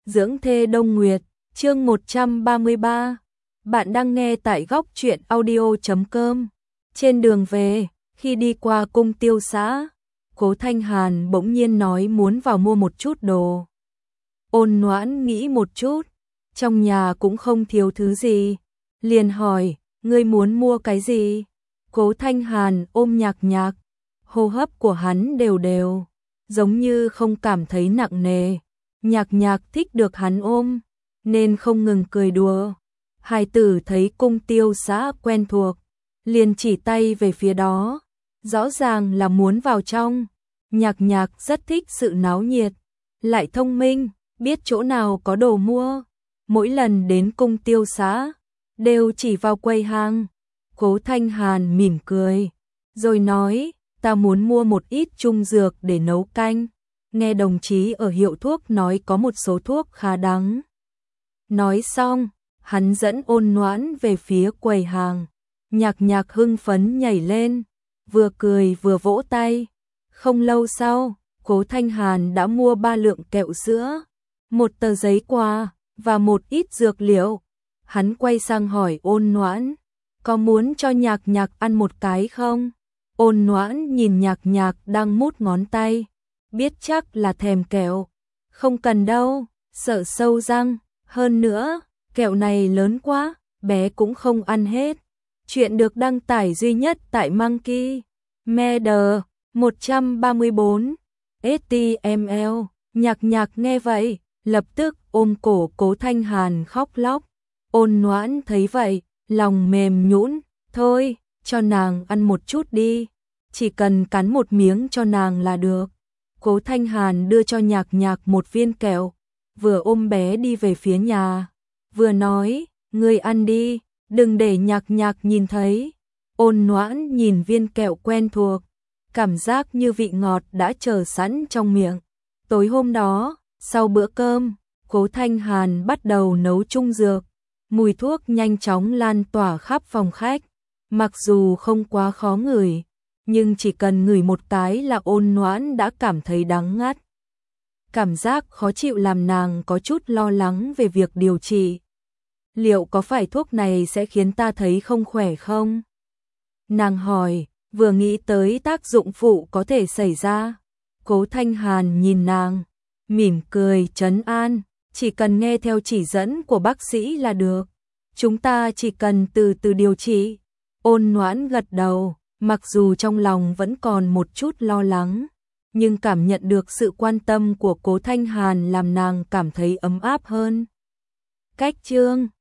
Dưỡng thê Đông Nguyệt, chương 133. Bạn đang nghe tại góc truyện audio.com. Trên đường về, khi đi qua cung tiêu xã, Cố Thanh Hàn bỗng nhiên nói muốn vào mua một chút đồ. Ôn Noãn nghĩ một chút, trong nhà cũng không thiếu thứ gì, liền hỏi, ngươi muốn mua cái gì? Cố Thanh Hàn ôm Nhạc Nhạc, hô hấp của hắn đều đều, giống như không cảm thấy nặng nề. Nhạc Nhạc thích được hắn ôm, nên không ngừng cười đùa. Hai tử thấy cung tiêu xã quen thuộc, liền chỉ tay về phía đó, rõ ràng là muốn vào trong. Nhạc Nhạc rất thích sự náo nhiệt, lại thông minh, biết chỗ nào có đồ mua. Mỗi lần đến cung tiêu xã, đều chỉ vào quầy hàng. Cố Thanh Hàn mỉm cười, rồi nói, ta muốn mua một ít trung dược để nấu canh. Nghe đồng chí ở hiệu thuốc nói có một số thuốc khá đắng. Nói xong, hắn dẫn Ôn Noãn về phía quầy hàng. Nhạc Nhạc hưng phấn nhảy lên, vừa cười vừa vỗ tay. Không lâu sau, Cố Thanh Hàn đã mua 3 lượng kẹo sữa, một tờ giấy quà và một ít dược liệu. Hắn quay sang hỏi Ôn Noãn, có muốn cho Nhạc Nhạc ăn một cái không? Ôn Noãn nhìn Nhạc Nhạc đang mút ngón tay, biết chắc là thèm kẹo. Không cần đâu, sợ sâu răng, hơn nữa, kẹo này lớn quá, bé cũng không ăn hết. Chuyện được đăng tải duy nhất tại Monkey Media 134 HTML. Nhạc Nhạc nghe vậy, lập tức ôm cổ Cố Thanh Hàn khóc lóc. Ôn Noãn thấy vậy, lòng mềm nhũn, thôi, cho nàng ăn một chút đi, chỉ cần cắn một miếng cho nàng là được. Cố Thanh Hàn đưa cho Nhạc Nhạc một viên kẹo, vừa ôm bé đi về phía nhà, vừa nói, ngươi ăn đi, đừng để Nhạc Nhạc nhìn thấy. Ôn Noãn nhìn viên kẹo quen thuộc, cảm giác như vị ngọt đã chờ sẵn trong miệng. Tối hôm đó, sau bữa cơm, Cố Thanh Hàn bắt đầu nấu trung dược, mùi thuốc nhanh chóng lan tỏa khắp phòng khách, mặc dù không quá khó ngửi, nhưng chỉ cần ngửi một cái là Ôn Noãn đã cảm thấy đắng ngắt. Cảm giác khó chịu làm nàng có chút lo lắng về việc điều trị. Liệu có phải thuốc này sẽ khiến ta thấy không khỏe không? Nàng hỏi, vừa nghĩ tới tác dụng phụ có thể xảy ra. Cố Thanh Hàn nhìn nàng, mỉm cười trấn an, chỉ cần nghe theo chỉ dẫn của bác sĩ là được. Chúng ta chỉ cần từ từ điều trị. Ôn Noãn gật đầu, mặc dù trong lòng vẫn còn một chút lo lắng, nhưng cảm nhận được sự quan tâm của Cố Thanh Hàn làm nàng cảm thấy ấm áp hơn. Cách chương